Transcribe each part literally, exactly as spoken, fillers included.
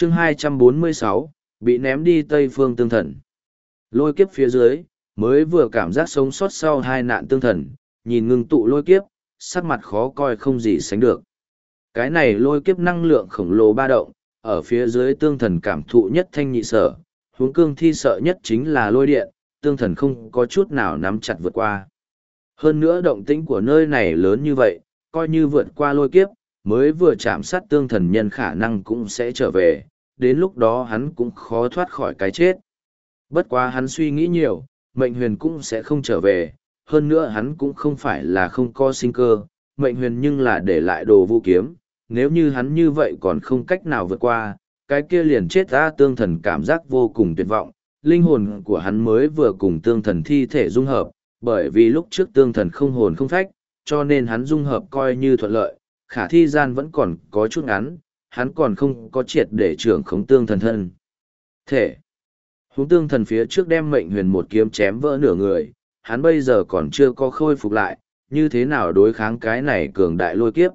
chương hai trăm bốn mươi sáu, bị ném đi Tây Phương Tương Thần. Lôi kiếp phía dưới, mới vừa cảm giác sống sót sau hai nạn tương thần, nhìn ngưng tụ lôi kiếp, sắc mặt khó coi không gì sánh được. Cái này lôi kiếp năng lượng khổng lồ ba động, ở phía dưới tương thần cảm thụ nhất thanh nhị sở, huống cương thi sợ nhất chính là lôi điện, tương thần không có chút nào nắm chặt vượt qua. Hơn nữa động tĩnh của nơi này lớn như vậy, coi như vượt qua lôi kiếp, mới vừa chạm sát tương thần nhân khả năng cũng sẽ trở về, đến lúc đó hắn cũng khó thoát khỏi cái chết. Bất quá hắn suy nghĩ nhiều, mệnh huyền cũng sẽ không trở về, hơn nữa hắn cũng không phải là không có sinh cơ, mệnh huyền nhưng là để lại đồ vũ kiếm, nếu như hắn như vậy còn không cách nào vượt qua, cái kia liền chết ra. Tương thần cảm giác vô cùng tuyệt vọng, linh hồn của hắn mới vừa cùng tương thần thi thể dung hợp, bởi vì lúc trước tương thần không hồn không phách, cho nên hắn dung hợp coi như thuận lợi, khả thi gian vẫn còn có chút ngắn, hắn còn không có triệt để trưởng khống tương thần thân. Thể Huống tương thần phía trước đem mệnh huyền một kiếm chém vỡ nửa người, hắn bây giờ còn chưa có khôi phục lại, như thế nào đối kháng cái này cường đại lôi kiếp.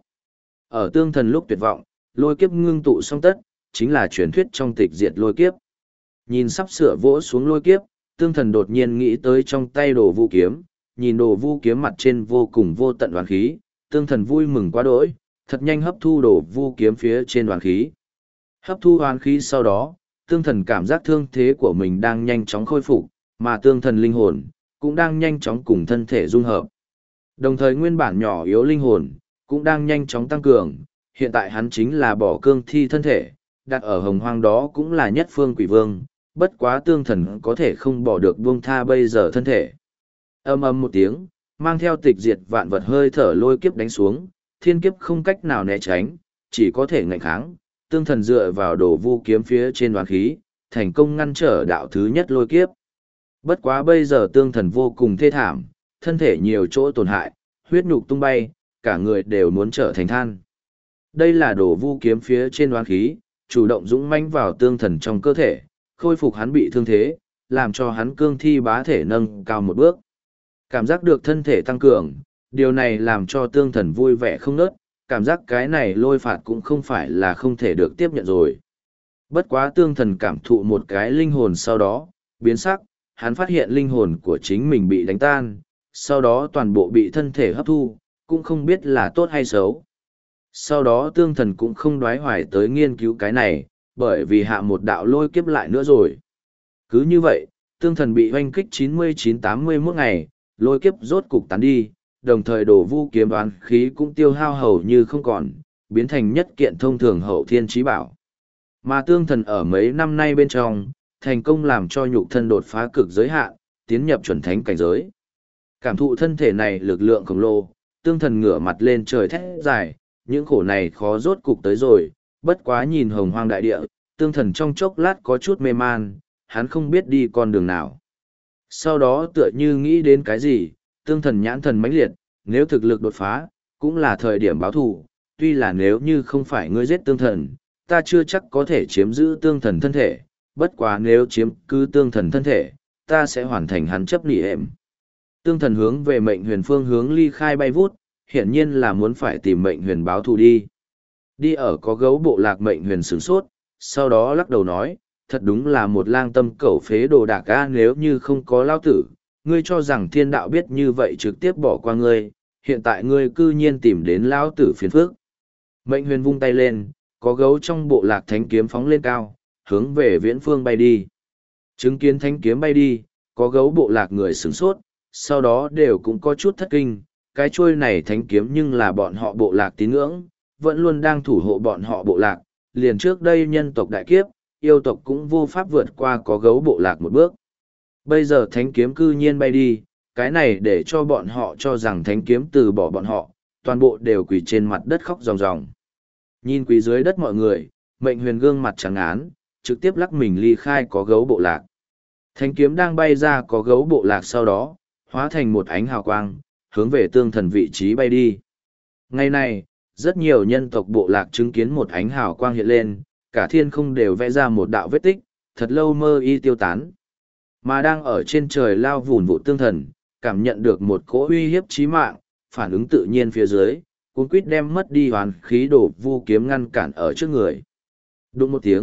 Ở tương thần lúc tuyệt vọng, lôi kiếp ngưng tụ song tất, chính là truyền thuyết trong tịch diệt lôi kiếp. Nhìn sắp sửa vỗ xuống lôi kiếp, tương thần đột nhiên nghĩ tới trong tay đồ vũ kiếm, nhìn đồ vũ kiếm mặt trên vô cùng vô tận đoán khí, tương thần vui mừng quá đỗi, thật nhanh hấp thu đồ vũ kiếm phía trên đoán khí. Hấp thu đoán khí sau đó, tương thần cảm giác thương thế của mình đang nhanh chóng khôi phục, mà tương thần linh hồn cũng đang nhanh chóng cùng thân thể dung hợp. Đồng thời nguyên bản nhỏ yếu linh hồn cũng đang nhanh chóng tăng cường, hiện tại hắn chính là bỏ cương thi thân thể, đặt ở hồng hoang đó cũng là nhất phương quỷ vương, bất quá tương thần có thể không bỏ được buông tha bây giờ thân thể. Âm âm một tiếng, mang theo tịch diệt vạn vật hơi thở lôi kiếp đánh xuống, thiên kiếp không cách nào né tránh, chỉ có thể ngạnh kháng. Tương thần dựa vào đồ vu kiếm phía trên đoán khí, thành công ngăn trở đạo thứ nhất lôi kiếp. Bất quá bây giờ tương thần vô cùng thê thảm, thân thể nhiều chỗ tổn hại, huyết nhục tung bay, cả người đều muốn trở thành than. Đây là đồ vu kiếm phía trên đoán khí, chủ động dũng mãnh vào tương thần trong cơ thể, khôi phục hắn bị thương thế, làm cho hắn cương thi bá thể nâng cao một bước. Cảm giác được thân thể tăng cường, điều này làm cho tương thần vui vẻ không nớt, cảm giác cái này lôi phạt cũng không phải là không thể được tiếp nhận rồi. Bất quá tương thần cảm thụ một cái linh hồn sau đó, biến sắc, hắn phát hiện linh hồn của chính mình bị đánh tan, sau đó toàn bộ bị thân thể hấp thu, cũng không biết là tốt hay xấu. Sau đó tương thần cũng không đoái hoài tới nghiên cứu cái này, bởi vì hạ một đạo lôi kiếp lại nữa rồi. Cứ như vậy, tương thần bị hoanh kích chín mươi chín tám mươi mốt ngày, lôi kiếp rốt cục tán đi, đồng thời đổ vu kiếm đoán khí cũng tiêu hao hầu như không còn, biến thành nhất kiện thông thường hậu thiên trí bảo. Mà tương thần ở mấy năm nay bên trong, thành công làm cho nhục thân đột phá cực giới hạn, tiến nhập chuẩn thánh cảnh giới. Cảm thụ thân thể này lực lượng khổng lồ, tương thần ngửa mặt lên trời thét dài, những khổ này khó rốt cục tới rồi, bất quá nhìn hồng hoang đại địa, tương thần trong chốc lát có chút mê man, hắn không biết đi con đường nào. Sau đó tựa như nghĩ đến cái gì, tương thần nhãn thần mãnh liệt, nếu thực lực đột phá, cũng là thời điểm báo thù, tuy là nếu như không phải ngươi giết tương thần, ta chưa chắc có thể chiếm giữ tương thần thân thể, bất quá nếu chiếm cứ tương thần thân thể, ta sẽ hoàn thành hắn chấp nỉ ệm. Tương thần hướng về mệnh huyền phương hướng ly khai bay vút, hiển nhiên là muốn phải tìm mệnh huyền báo thù đi. Đi ở có gấu bộ lạc mệnh huyền sửng sốt, sau đó lắc đầu nói, thật đúng là một lang tâm cẩu phế đồ đạc a, nếu như không có lao tử, ngươi cho rằng thiên đạo biết như vậy trực tiếp bỏ qua ngươi, hiện tại ngươi cư nhiên tìm đến lao tử phiền phước. Mệnh huyền vung tay lên, có gấu trong bộ lạc thánh kiếm phóng lên cao, hướng về viễn phương bay đi. Chứng kiến thánh kiếm bay đi, có gấu bộ lạc người sửng sốt, sau đó đều cũng có chút thất kinh, cái chuôi này thánh kiếm nhưng là bọn họ bộ lạc tín ngưỡng, vẫn luôn đang thủ hộ bọn họ bộ lạc, liền trước đây nhân tộc đại kiếp, yêu tộc cũng vô pháp vượt qua có gấu bộ lạc một bước. Bây giờ thánh kiếm cư nhiên bay đi, cái này để cho bọn họ cho rằng thánh kiếm từ bỏ bọn họ, toàn bộ đều quỳ trên mặt đất khóc ròng ròng. Nhìn quỳ dưới đất mọi người, mệnh huyền gương mặt trắng án, trực tiếp lắc mình ly khai có gấu bộ lạc. Thánh kiếm đang bay ra có gấu bộ lạc sau đó, hóa thành một ánh hào quang, hướng về tương thần vị trí bay đi. Ngày này, rất nhiều nhân tộc bộ lạc chứng kiến một ánh hào quang hiện lên, cả thiên không đều vẽ ra một đạo vết tích, thật lâu mơ y tiêu tán. Mà đang ở trên trời lao vùn vụ tương thần, cảm nhận được một cỗ uy hiếp chí mạng, phản ứng tự nhiên phía dưới, cuốn quýt đem mất đi hoàn khí đổ vu kiếm ngăn cản ở trước người. Đụng một tiếng,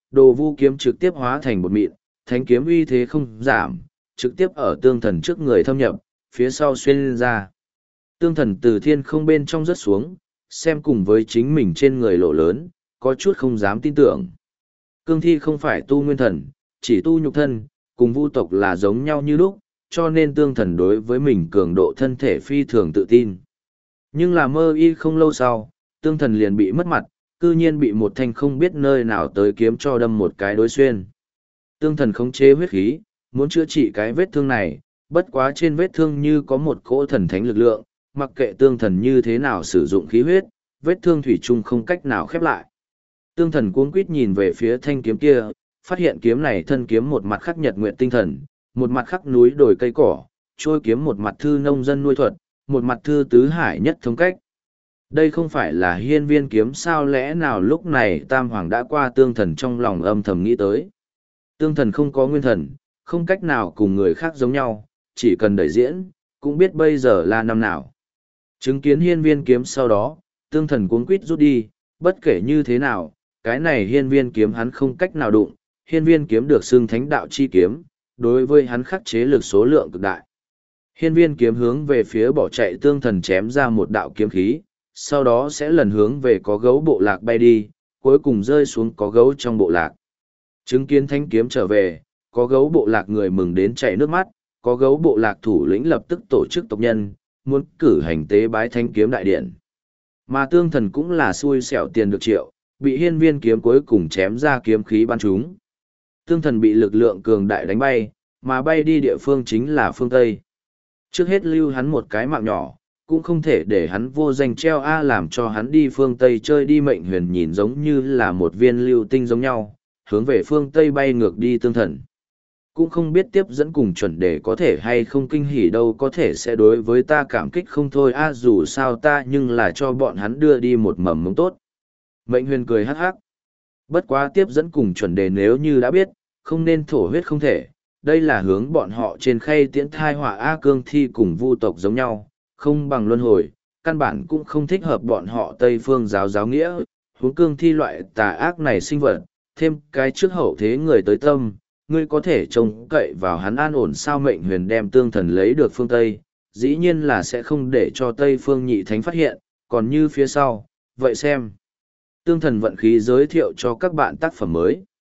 đồ vu kiếm trực tiếp hóa thành bột mịn, thánh kiếm uy thế không giảm, trực tiếp ở tương thần trước người thâm nhập, phía sau xuyên ra. Tương thần từ thiên không bên trong rớt xuống, xem cùng với chính mình trên người lộ lớn, có chút không dám tin tưởng. Cương thi không phải tu nguyên thần, chỉ tu nhục thân, cùng vu tộc là giống nhau như lúc, cho nên tương thần đối với mình cường độ thân thể phi thường tự tin. Nhưng là mơ y không lâu sau, tương thần liền bị mất mặt, cư nhiên bị một thanh không biết nơi nào tới kiếm cho đâm một cái đối xuyên. Tương thần khống chế huyết khí, muốn chữa trị cái vết thương này, bất quá trên vết thương như có một cỗ thần thánh lực lượng, mặc kệ tương thần như thế nào sử dụng khí huyết, vết thương thủy chung không cách nào khép lại. Tương thần cuống quýt nhìn về phía thanh kiếm kia, phát hiện kiếm này thân kiếm một mặt khắc nhật nguyện tinh thần, một mặt khắc núi đồi cây cỏ, trôi kiếm một mặt thư nông dân nuôi thuật, một mặt thư tứ hải nhất thống cách. Đây không phải là hiên viên kiếm sao, lẽ nào lúc này tam hoàng đã qua, tương thần trong lòng âm thầm nghĩ tới. Tương thần không có nguyên thần, không cách nào cùng người khác giống nhau, chỉ cần đẩy diễn, cũng biết bây giờ là năm nào. Chứng kiến hiên viên kiếm sau đó, tương thần cuống quýt rút đi, bất kể như thế nào, cái này hiên viên kiếm hắn không cách nào đụng, hiên viên kiếm được xưng thánh đạo chi kiếm, đối với hắn khắc chế lực số lượng cực đại. Hiên viên kiếm hướng về phía bỏ chạy tương thần chém ra một đạo kiếm khí, sau đó sẽ lần hướng về có gấu bộ lạc bay đi, cuối cùng rơi xuống có gấu trong bộ lạc. Chứng kiến thanh kiếm trở về, có gấu bộ lạc người mừng đến chảy nước mắt, có gấu bộ lạc thủ lĩnh lập tức tổ chức tộc nhân, muốn cử hành tế bái thanh kiếm đại điện. Mà tương thần cũng là xui xẻo tiền được triệu, bị hiên viên kiếm cuối cùng chém ra kiếm khí bắn trúng. Tương thần bị lực lượng cường đại đánh bay, mà bay đi địa phương chính là phương Tây. Trước hết lưu hắn một cái mạng nhỏ, cũng không thể để hắn vô danh treo A, làm cho hắn đi phương Tây chơi đi. Mệnh huyền nhìn giống như là một viên lưu tinh giống nhau, hướng về phương Tây bay ngược đi. Tương thần cũng không biết tiếp dẫn cùng chuẩn đề có thể hay không kinh hỉ đâu, có thể sẽ đối với ta cảm kích không thôi a, dù sao ta nhưng là cho bọn hắn đưa đi một mầm mống tốt. Mệnh huyền cười hắc hắc. Bất quá tiếp dẫn cùng chuẩn đề nếu như đã biết, không nên thổ huyết không thể, đây là hướng bọn họ trên khay tiễn thai họa A. Cương thi cùng vu tộc giống nhau, không bằng luân hồi, căn bản cũng không thích hợp bọn họ Tây Phương giáo giáo nghĩa, huống cương thi loại tà ác này sinh vật, thêm cái trước hậu thế người tới tâm, ngươi có thể trông cậy vào hắn an ổn sao? Mệnh huyền đem tương thần lấy được phương Tây, dĩ nhiên là sẽ không để cho Tây Phương nhị thánh phát hiện, còn như phía sau, vậy xem. Tương thần vận khí giới thiệu cho các bạn tác phẩm mới.